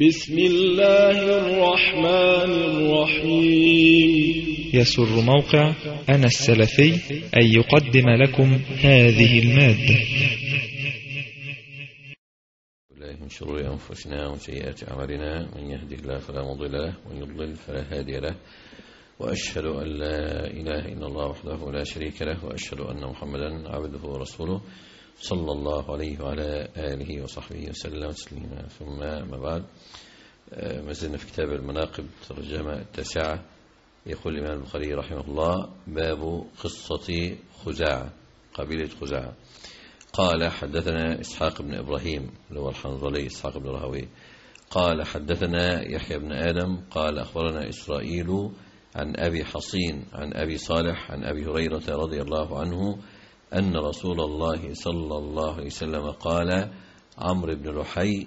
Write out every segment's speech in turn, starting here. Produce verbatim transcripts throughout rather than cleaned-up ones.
بسم الله الرحمن الرحيم. يسر موقع أنا السلفي أن يقدم لكم هذه المادة. من شرور أنفسنا وسيئات أعمالنا، من يهده الله فلا مضل له ومن يضلل فلا هادي له، وأشهد أن لا إله إلا الله وحده لا شريك له، وأشهد أن محمدا عبده ورسوله صلى الله عليه وعلى آله وصحبه وسلم تسليما. ثم ما بعد، ما زلنا في كتاب المناقب ترجمة التاسعة. يقول الإمام البخاري رحمه الله: باب قصة خزاعة، قبيلة خزاعة. قال: حدثنا إسحاق بن إبراهيم اللي هو الحنظلي إسحاق بن راهويه قال: حدثنا يحيى بن آدم قال: أخبرنا إسرائيل عن أبي حصين عن أبي صالح عن أبي هريرة رضي الله عنه أن رسول الله صلى الله عليه وسلم قال: عمرو بن لحي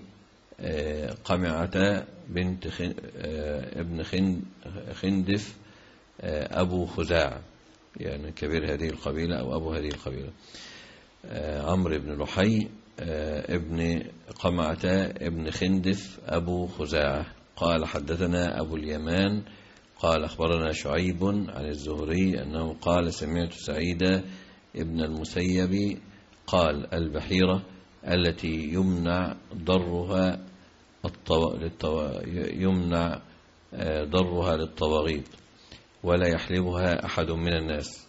قمعة بنت ابن خندف أبو خزاعة، يعني كبير هذه القبيلة أو أبو هذه القبيلة. عمرو بن لحي ابن قمعة ابن خندف أبو خزاعة. قال: حدثنا أبو اليمان قال: أخبرنا شعيب عن الزهري أنه قال: سمعت سعيد ابن المسيب قال: البحيرة التي يمنع ضرها الطو... للطو... يمنع ضرها للطواغيت ولا يحلبها أحد من الناس.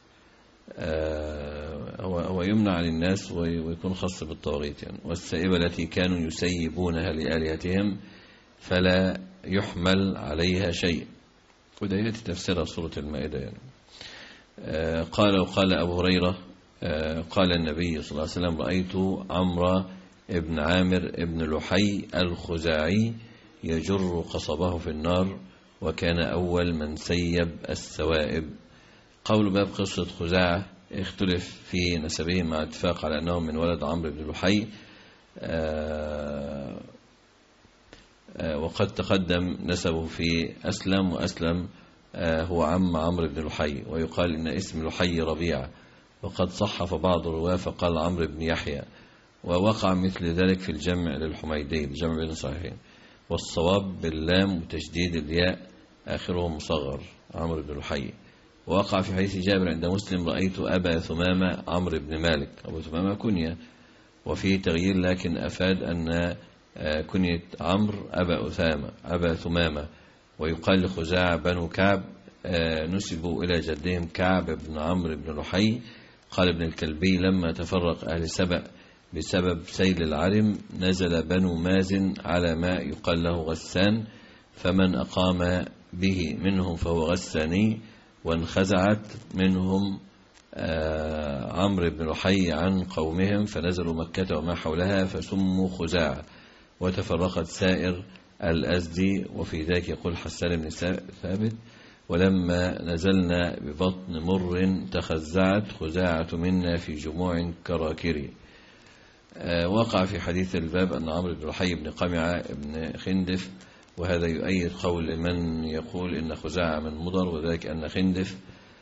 هو يمنع عن الناس ويكون خاص بالطواغيت يعني. والسائبة التي كانوا يسيبونها لآلهتهم فلا يحمل عليها شيء. وده يأتي تفسير سورة المائدة يعني. قال وقال أبو هريرة قال النبي صلى الله عليه وسلم: رأيت عمرو ابن عامر ابن لحي الخزاعي يجر قصبه في النار، وكان أول من سيب السوائب. قول باب قصة خزاعة اختلف في نسبهم مع اتفاق على أنهم من ولد عمرو بن لحي، وقد تقدم نسبه في أسلم، وأسلم هو عم عمرو بن لحي، ويقال إن اسم لحي ربيعة، وقد صحف بعض الرواة فقال عمرو بن يحيى، ووقع مثل ذلك في الجمع للحميدي الجمع بين صحيحين. والصواب باللام وتشديد الياء آخره مصغر عمرو بن لحي. ووقع في حديث جابر عند مسلم: رأيت أبا ثمامة عمرو بن مالك. أبو ثمامة كنية وفيه تغيير، لكن أفاد أن كنية عمرو أبا أثامة أبا ثمامة. ويقال لخزاعة بنو كعب، نسبوا إلى جدهم كعب بن عمرو بن لحي. قال ابن الكلبي: لما تفرق أهل سبأ بسبب سيل العرم نزل بنو مازن على ماء يقال له غسان، فمن أقام به منهم فهو غساني. وانخزعت منهم عمرو بن لحي عن قومهم فنزلوا مكة وما حولها فسموا خزاعة. وتفرقت سائر الأزدي. وفي ذلك يقول حسان بن ثابت: ولما نزلنا ببطن مر تخزعت خزاعة منا في جموع كراكري. وقع في حديث الباب أن عمرو بن لحي بن قمعة بن خندف، وهذا يؤيد قول من يقول إن خزاعة من مضر، وذلك أن خندف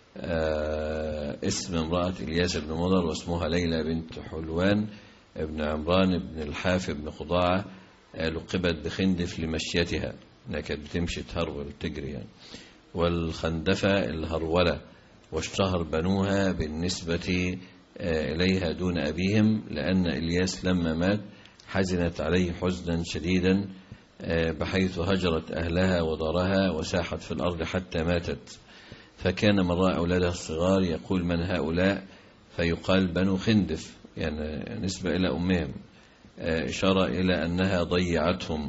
اسم امرأة إلياس بن مضر، واسمها ليلى بنت حلوان ابن عمران بن الحاف بن خضاعة، لقبت بخندف لمشيتها، انها كانت بتمشي تهرول تجري يعني. والخندفة الهرولة، واشتهر بنوها بالنسبة إليها دون أبيهم، لأن إلياس لما مات حزنت عليه حزنا شديدا بحيث هجرت أهلها ودارها وساحت في الأرض حتى ماتت. فكان من رأى أولادها الصغار يقول: من هؤلاء؟ فيقال بنو خندف، يعني نسبة إلى أمهم، إشارة إلى أنها ضيعتهم.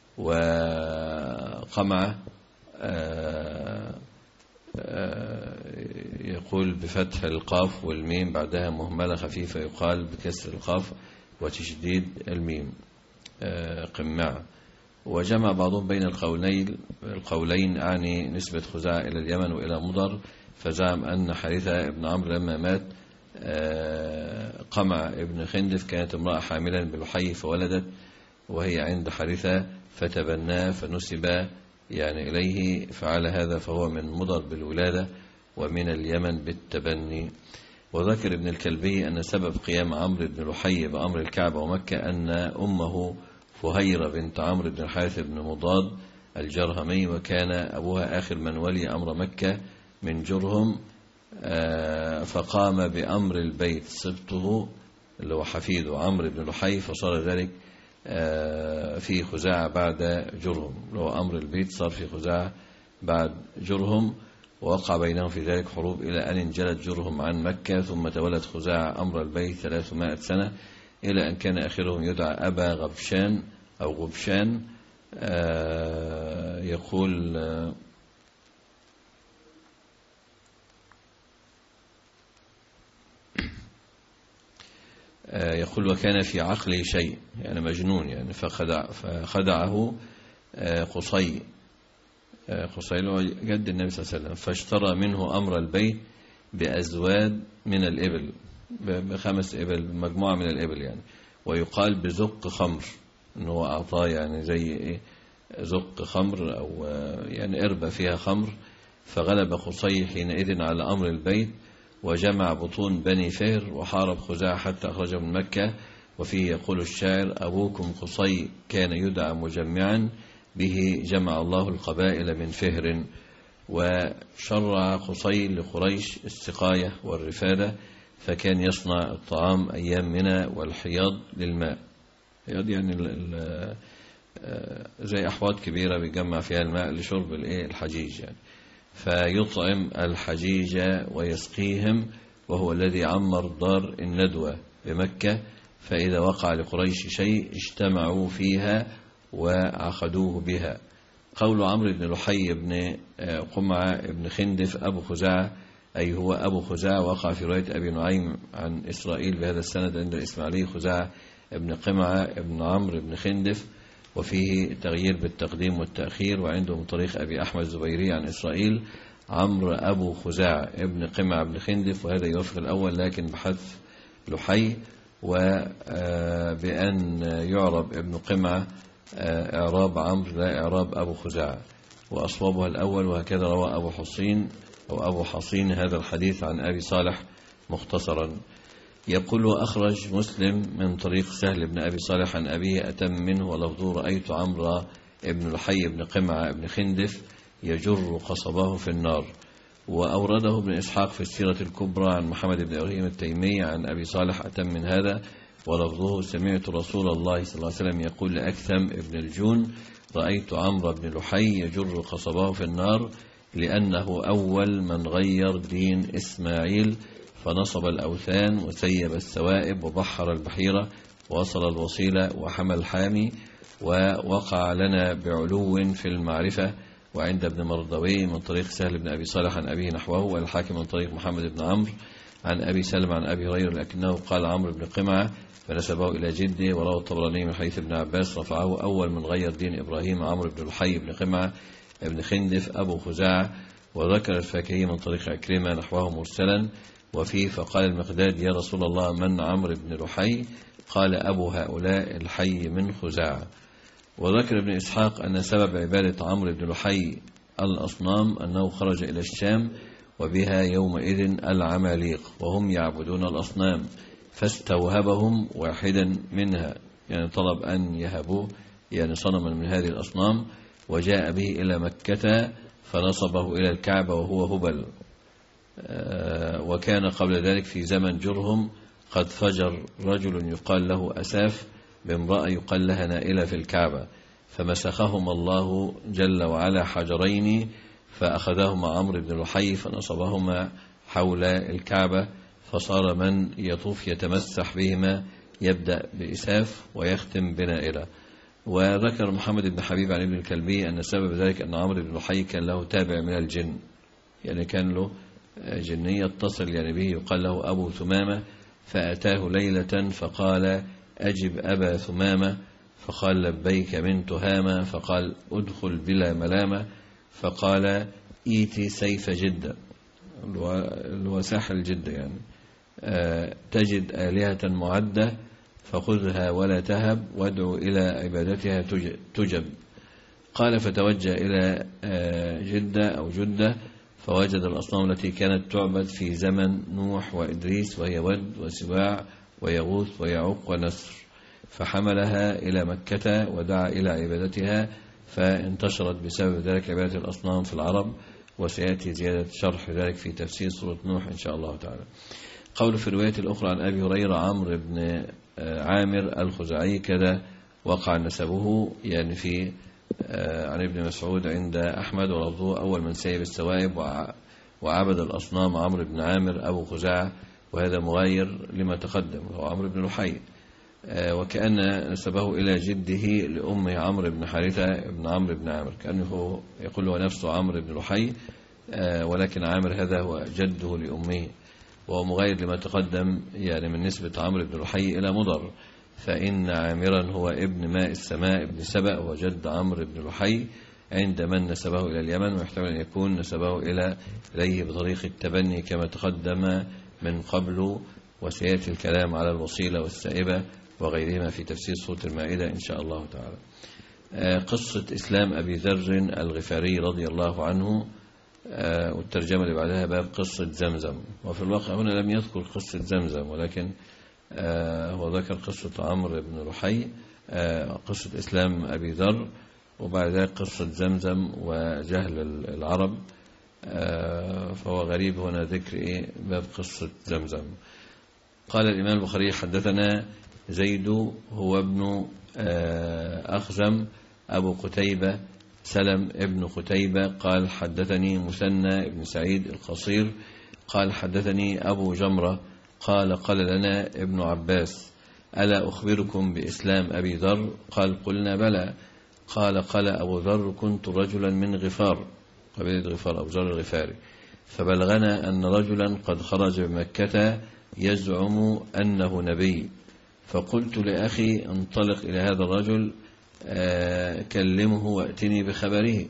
وقمعة يقول بفتح القاف والميم بعدها مهملة خفيفة، يقال بكسر القاف وتشديد الميم قمعة. وجمع بعضهم بين القولين القولين أعني نسبة خزاعة إلى اليمن وإلى مضر، فزعم أن حارثة ابن عمرو لما مات قمع ابن خندف كانت امرأة حاملا بلحي فولدت، وهي عند حارثة فتبناه فنسب يعني إليه، فعلى هذا فهو من مضر بالولادة ومن اليمن بالتبني. وذكر ابن الكلبي أن سبب قيام عمرو بن لحي بأمر الكعبة ومكة أن أمه فهيرة بنت عمرو بن الحارث بن مضاد الجرهمي، وكان أبوها آخر من ولي أمر مكة من جرهم، فقام بأمر البيت سبطه اللي هو حفيده عمرو بن لحي، فصار ذلك في خزاعة بعد جرهم، اللي هو أمر البيت صار في خزاعة بعد جرهم، ووقع بينهم في ذلك حروب إلى أن انجلت جرهم عن مكة، ثم تولت خزاعة أمر البيت ثلاثمائة سنة، إلى أن كان آخرهم يدعى أبا غبشان أو غبشان. يقول يقول وكان في عقله شيء، يعني مجنون يعني، فخدع فخدعه قصي قصي جد النبي صلى الله عليه وسلم، فاشترى منه أمر البيت بأزواد من الإبل، بخمس إبل، مجموعة من الإبل يعني، ويقال بزق خمر، إنه أعطاه يعني زي إيه زق خمر أو يعني إربة فيها خمر. فغلب قصي حينئذ على أمر البيت، وجمع بطون بني فهر وحارب خزاعة حتى أخرجه من مكة. وفيه يقول الشاعر: أبوكم قصي كان يدعى مجمعا، به جمع الله القبائل من فهر. وشرع قصي لقريش السقاية والرفادة، فكان يصنع الطعام أيام منى والحياض للماء، حياض يعني زي أحواض كبيرة بيجمع فيها الماء لشرب الحجيج يعني، فيطعم الحجيج ويسقيهم، وهو الذي عمر دار الندوة بمكة، فإذا وقع لقريش شيء اجتمعوا فيها وعقدوه بها. قول عمرو بن لحي بن قمعة بن خندف أبو خزاعة، أي هو أبو خزاعة، وقع في رواية أبي نعيم عن إسرائيل بهذا السند عند الإسماعيلي خزاعة بن قمعة بن عمرو بن خندف، وفيه تغيير بالتقديم والتأخير، وعنده من طريق أبي أحمد الزبيري عن إسرائيل عمرو أبو خزاعة ابن قمعة بن خندف، وهذا يوافق الأول لكن بحذف لحي، وبأن يعرب ابن قمعة إعراب عمرو لا إعراب أبو خزاعة، وأصوابها الأول. وهكذا روى أبو حصين أو أبو حصين هذا الحديث عن أبي صالح مختصرا. يقول: وأخرج مسلم من طريق سهل بن أبي صالح عن أبيه أتم منه، ولفظه: رأيت عمرو ابن لحي بن قمعة بن خندف يجر قصباه في النار. وأورده ابن إسحاق في السيرة الكبرى عن محمد بن إبراهيم التيمي عن أبي صالح أتم من هذا، ولفظه: سمعت رسول الله صلى الله عليه وسلم يقول لأكثم ابن الجون: رأيت عمرو بن لحي يجر قصباه في النار، لأنه أول من غير دين إسماعيل، فنصب الأوثان وسيب السوائب وبحر البحيرة ووصل الوصيلة وحمى الحامي، ووقع لنا بعلو في المعرفة. وعند ابن مردوي من طريق سهل بن أبي صالح عن أبيه نحوه، والحاكم من طريق محمد بن عمرو عن أبي سلمة عن أبي هريرة، لكنه قال عمرو بن قمعة فنسبه إلى جده. وروى الطبراني من حديث ابن عباس رفعه: أول من غير دين إبراهيم عمرو بن لحي بن قمعة ابن خندف أبو خزاعة. وذكر الفاكهي من طريق عكرمة نحوه مرسلا. وفيه: فقال المقداد: يا رسول الله، من عمرو بن لحي؟ قال: أبو هؤلاء الحي من خزاعة. وذكر ابن إسحاق أن سبب عبادة عمرو بن لحي الأصنام أنه خرج إلى الشام، وبها يومئذ العماليق وهم يعبدون الأصنام، فاستوهبهم واحدا منها، يعني طلب أن يهبوه يعني صنما من هذه الأصنام، وجاء به إلى مكة فنصبه إلى الكعبة وهو هبل. وكان قبل ذلك في زمن جرهم قد فجر رجل يقال له أساف بامرأة يقال لها نائلة في الكعبة، فمسخهما الله جل وعلا حجرين، فأخذهما عمرو بن لحي فنصبهما حول الكعبة، فصار من يطوف يتمسح بهما يبدأ بإساف ويختم بنائلة. وذكر محمد بن حبيب عن ابن الكلبي أن سبب ذلك أن عمرو بن لحي كان له تابع من الجن، يعني كان له جنية اتصل يعني به يقال له أبو ثمامة، فأتاه ليلة فقال: أجب أبا ثمامة، فقال: لبيك من تهامة، فقال: أدخل بلا ملامة، فقال: إيتي سيف جدة، اللي هو ساحل جدة يعني، أه تجد آلهة معدة فخذها ولا تهب، وادعو إلى عبادتها تجب. قال: فتوجه إلى أه جدة أو جدة، فوجد الأصنام التي كانت تعبد في زمن نوح وإدريس، وهي ود وسواع ويغوث ويعوق ونسر، فحملها إلى مكة ودعا إلى عبادتها، فانتشرت بسبب ذلك عبادة الأصنام في العرب، وسيأتي زيادة شرح ذلك في تفسير سورة نوح إن شاء الله تعالى. قول في الرواية الأخرى عن أبي هريرة عمرو بن عامر الخزاعي كذا وقع نسبه، يعني في عن ابن مسعود عند أحمد ولفظه أول من سيب السوائب وعبد الأصنام عمرو بن عامر أبو خزاعة، وهذا مغاير لما تقدم وهو عمرو بن لحي، وكأن نسبه إلى جده لأمه عمرو بن حارثة بن عمرو بن عامر، كأنه يقول هو نفسه عمرو بن لحي، ولكن عامر هذا هو جده لأمه، وهو مغاير لما تقدم يعني من نسبة عمرو بن لحي إلى مضر، فإن عامرا هو ابن ماء السماء ابن سبأ وجد عمرو بن لحي عند من نسبه إلى اليمن، ويحتمل أن يكون نسبه إلى إليه بطريق التبني كما تقدم من قبل، وسيأتي الكلام على الوصيلة والسائبة وغيرهما في تفسير سورة المائدة إن شاء الله تعالى. قصة إسلام أبي ذر الغفاري رضي الله عنه، والترجمة اللي بعدها باب قصة زمزم، وفي الواقع هنا لم يذكر قصة زمزم، ولكن هو ذكر قصة عمرو بن لحي، قصة إسلام أبي ذر، وبعد ذلك قصة زمزم وجهل العرب، فهو غريب هنا ذكر إيه باب قصة زمزم. قال الإمام البخاري حدثنا زيد هو ابن أخزم أبو قتيبة سلم ابن قتيبة قال حدثني مثنى ابن سعيد القصير قال حدثني أبو جمرة قال قال لنا ابن عباس ألا أخبركم بإسلام أبي ذر؟ قال قلنا بلى. قال قال أبو ذر كنت رجلا من غفار، قبيلة غفار أبو ذر الغفاري، فبلغنا أن رجلا قد خرج بمكة يزعم أنه نبي، فقلت لأخي انطلق إلى هذا الرجل كلمه وأتني بخبره.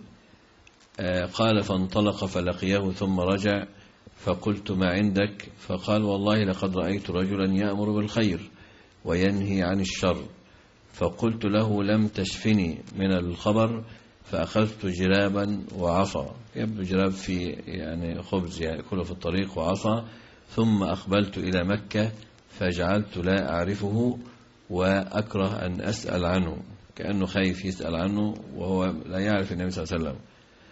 قال فانطلق فلقيه ثم رجع، فقلت ما عندك؟ فقال والله لقد رأيت رجلا يأمر بالخير وينهي عن الشر. فقلت له لم تشفني من الخبر؟ فأخذت جرابا وعصا، يبدو جراب في يعني خبز يأكله في الطريق وعصا، ثم أقبلت إلى مكة فجعلت لا أعرفه وأكره أن أسأل عنه، كأنه خايف يسأل عنه وهو لا يعرف النبي صلى الله عليه وسلم،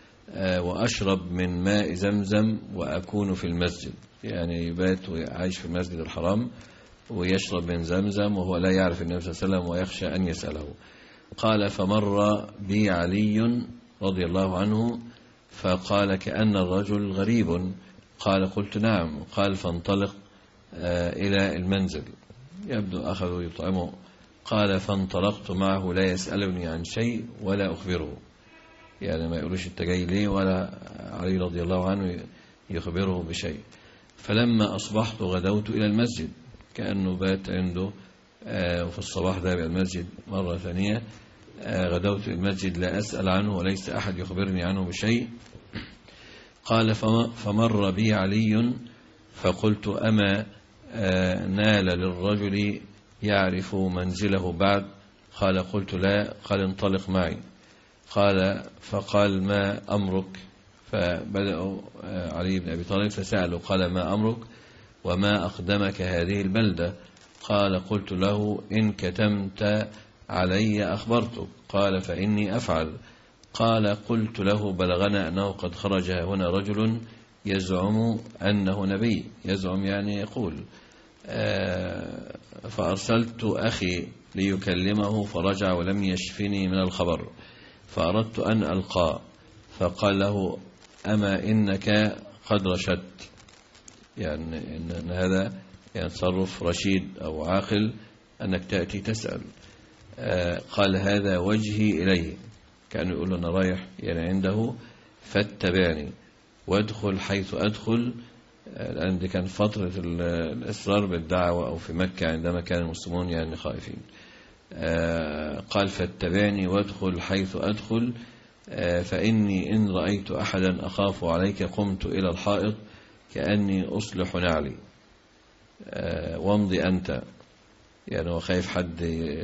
وأشرب من ماء زمزم وأكون في المسجد، يعني يبات ويعيش في المسجد الحرام ويشرب من زمزم وهو لا يعرف النبي صلى الله عليه وسلم ويخشى أن يسأله. قال فمر بي علي رضي الله عنه فقال كأن الرجل غريب. قال قلت نعم. قال فانطلق إلى المنزل، يبدو أخذوا يطعمه. قال فانطلقت معه لا يسألني عن شيء ولا أخبره، يعني ما يقولوش انت جاي ليه، ولا علي رضي الله عنه يخبره بشيء. فلما أصبحت غدوت إلى المسجد، كأنه بات عنده وفي الصباح ذهب إلى المسجد مرة ثانية. غدوت إلى المسجد لا أسأل عنه وليس أحد يخبرني عنه بشيء. قال فمر بي علي فقلت أما نال للرجل يعرف منزله بعد؟ قال قلت لا. قال انطلق معي. قال فقال ما أمرك؟ فبدأوا علي بن أبي طالب فسألوا قال ما أمرك وما أقدمك هذه البلدة؟ قال قلت له إن كتمت علي أخبرتك. قال فإني أفعل. قال قلت له بلغنا أنه قد خرج هنا رجل يزعم أنه نبي، يزعم يعني يقول. فأرسلت أخي ليكلمه فرجع ولم يشفني من الخبر، فأردت أن ألقاه فقال له أما إنك قد رشدت، يعني إن هذا يعني تصرف رشيد أو عاقل أنك تأتي تسأل. قال هذا وجهي إليه، كأنه يقول أنا رايح يعني عنده فاتبعني وادخل حيث أدخل، لأن دي كان فترة الإصرار بالدعوة أو في مكة عندما كان المسلمون يعني خائفين. قال فاتبعني وادخل حيث أدخل فإني إن رأيت أحدا أخاف عليك قمت إلى الحائط كأني أصلح نعلي وامضي أنت، يعني هو خايف حد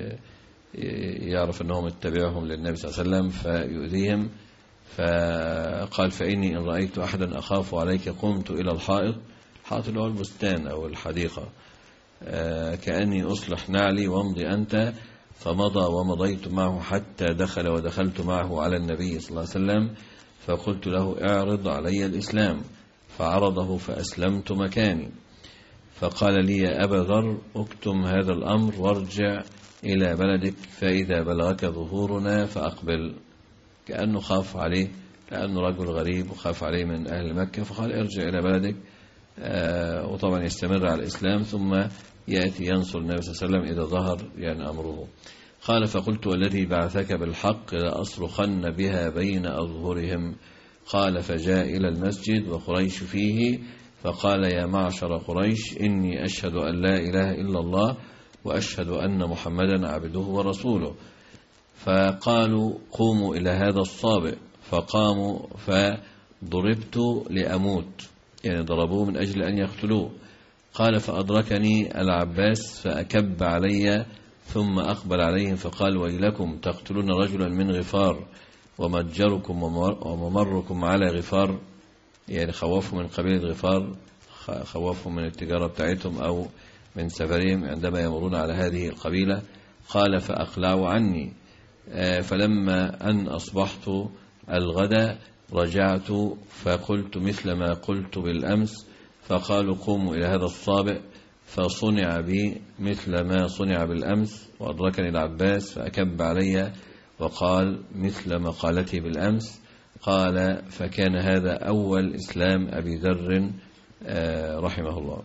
يعرف أنهم اتبعهم للنبي صلى الله عليه وسلم فيؤذيهم. فقال فإني إن رأيت أحدا أخاف عليك قمت إلى الحائط، الحائط اللي هو البستان أو الحديقة، كأني أصلح نعلي وامضي أنت فمضى ومضيت معه حتى دخل ودخلت معه على النبي صلى الله عليه وسلم، فقلت له اعرض علي الإسلام، فعرضه فأسلمت مكاني. فقال لي يا أبا ذر اكتم هذا الأمر وارجع إلى بلدك، فإذا بلغك ظهورنا فأقبل. كأنه خاف عليه، لأنه رجل غريب وخاف عليه من أهل مكة، فقال ارجع إلى بلدك. آه وطبعا يستمر على الإسلام ثم يأتي ينصر النبي صلى الله عليه وسلم إذا ظهر يعني أمره. قال فقلت والذي بعثك بالحق لأصرخن بها بين أظهرهم. قال فجاء إلى المسجد وقريش فيه، فقال يا معشر قريش إني أشهد أن لا إله إلا الله وأشهد أن محمدا عبده ورسوله. فقالوا قوموا إلى هذا الصابئ، فقاموا فضربت لأموت، يعني ضربوه من أجل أن يقتلوه. قال فأدركني العباس فأكب علي ثم أقبل عليهم فقال ويلكم تقتلون رجلا من غفار ومتجركم وممركم على غفار، يعني خوفوا من قبيلة غفار، خوفوا من التجارة بتاعتهم أو من سفرهم عندما يمرون على هذه القبيلة. قال فأقلعوا عني. فلما أن أصبحت الغد رجعت فقلت مثل ما قلت بالأمس، فقالوا قوموا إلى هذا الصابئ، فصنع بي مثل ما صنع بالأمس. وأدركني العباس فأكب علي وقال مثل ما قالته بالأمس. قال فكان هذا أول إسلام أبي ذر رحمه الله.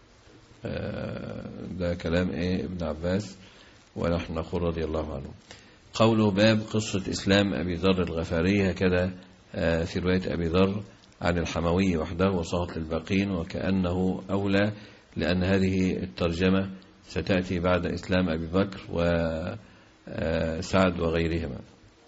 ده كلام إيه ابن عباس، ونحن نقول رضي الله عنه. قوله باب قصة إسلام أبي ذر الغفاري، هكذا في رواية أبي ذر عن الحموي وحده وصهت للباقين، وكأنه أولى لأن هذه الترجمة ستأتي بعد إسلام أبي بكر وسعد وغيرهما.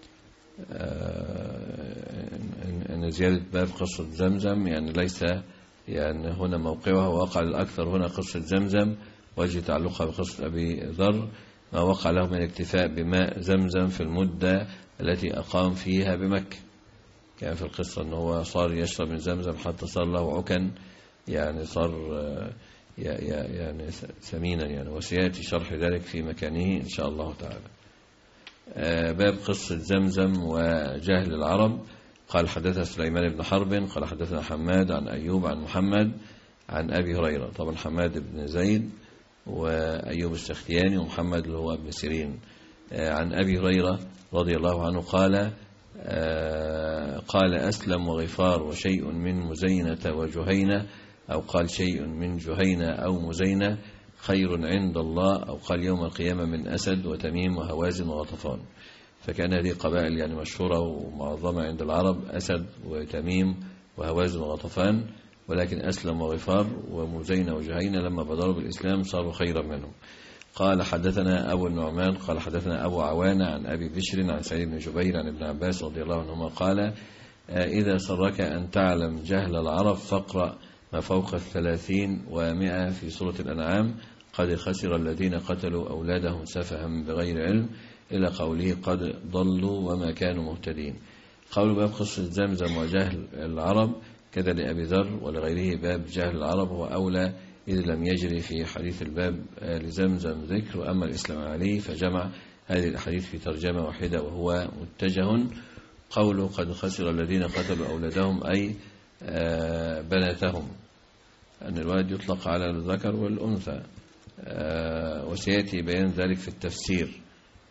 أن زيادة باب قصة زمزم يعني ليس يعني هنا موقعها، ووقع الأكثر هنا قصة زمزم وجه تعلقها بقصة أبي ذر ما وقع له من الاكتفاء بماء زمزم في المدة التي أقام فيها بمكة. كان في القصة أنه صار يشرب من زمزم حتى صار له عكن، يعني صار يعني سمينا يعني، وسيأتي شرح ذلك في مكانه إن شاء الله تعالى. باب قصة زمزم وجهل العرب. قال حدثنا سليمان بن حرب قال حدثنا حماد عن أيوب عن محمد عن أبي هريرة. طبعا حماد بن زيد وأيوب السختياني ومحمد اللي هو ابن سيرين. عن أبي هريرة رضي الله عنه قال قال أسلم وغفار وشيء من مزينة وجهينة، أو قال شيء من جهينة أو مزينة خير عند الله، أو قال يوم القيامة من أسد وتميم وهوازن وغطفان. فكان هذه قبائل يعني مشهورة ومعظمة عند العرب، أسد وتميم وهوازن وغطفان، ولكن أسلم وغفار ومزينة وجهينة لما بدروا بالإسلام صاروا خيرا منهم. قال حدثنا أبو النعمان قال حدثنا أبو عوانة عن أبي بشر عن سعيد بن جبير عن ابن عباس رضي الله عنهما قال إذا سرك أن تعلم جهل العرب فاقرأ ما فوق الثلاثين ومئة في سورة الأنعام، قد خسر الذين قتلوا أولادهم سفها بغير علم، إلى قوله قد ضلوا وما كانوا مهتدين. قول باب قصة زمزم وجهل العرب كذا لأبي ذر ولغيره باب جهل العرب هو أولى، إذ لم يجري في حديث الباب لزمزم ذكر، وأما الإسلام عليه فجمع هذه الحديث في ترجمة واحدة وهو متجه. قوله قد خسر الذين قتلوا أولادهم أي بناتهم، أن الولد يطلق على الذكر والأنثى، وسيأتي بيان ذلك في التفسير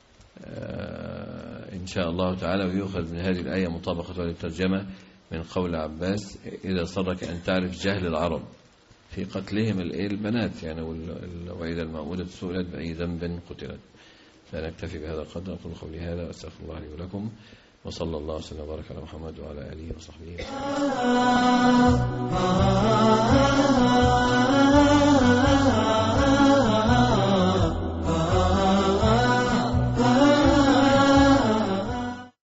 إن شاء الله تعالى. ويؤخذ من هذه الآية مطابقة للترجمة من قول عباس إذا صرك أن تعرف جهل العرب في قتلهم البنات يعني، وإذا الموءودة سئلت بأي ذنب قتلت. فنكتفي بهذا القدر. أقول قولي هذا وأستغفر الله لي ولكم، وصلى الله وسلم وبارك على محمد وعلى آله وصحبه وسلم.